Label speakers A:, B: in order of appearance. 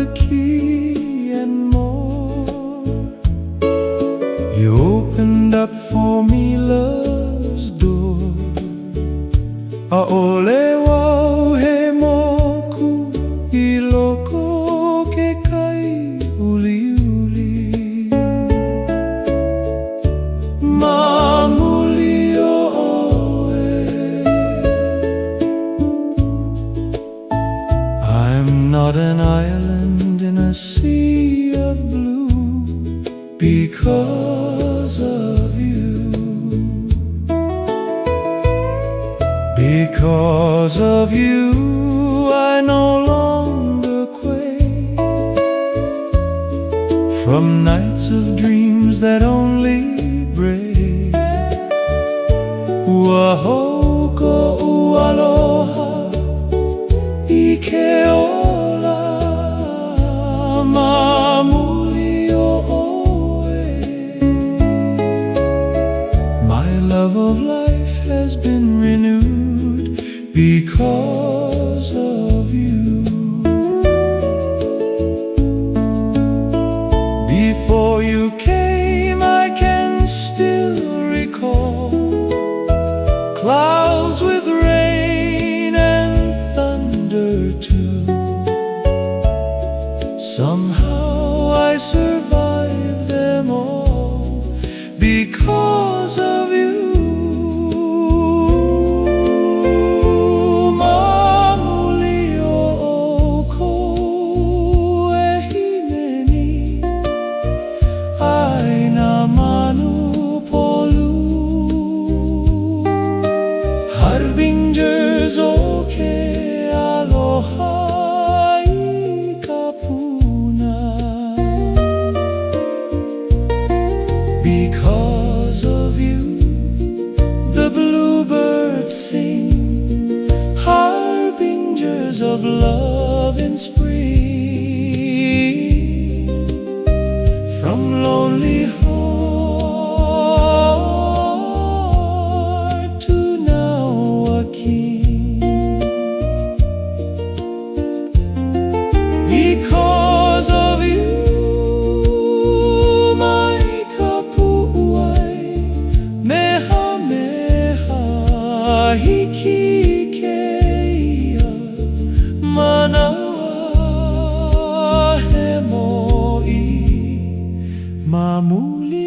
A: the key and more. You opened up for me love's door. Aolewa he moku I loko ke kai uli uli. Mamuli o oe. I'm not an island in a sea of blue because of you. Because of you, I no longer quake from nights of dreams that only break. Uahoko ualoha ike ola mamuli o oe. My love of life has been renewed because of you. Before you came, I can still recall clouds with rain and thunder too. Somehow I survived them all because of you. Harbingers o ke aloha I ka puna. Because of you, the bluebirds sing, harbingers of love in spring. From lonely because of you, my kapu'ai meha meha hiki keia manawa he mo'i mamuli.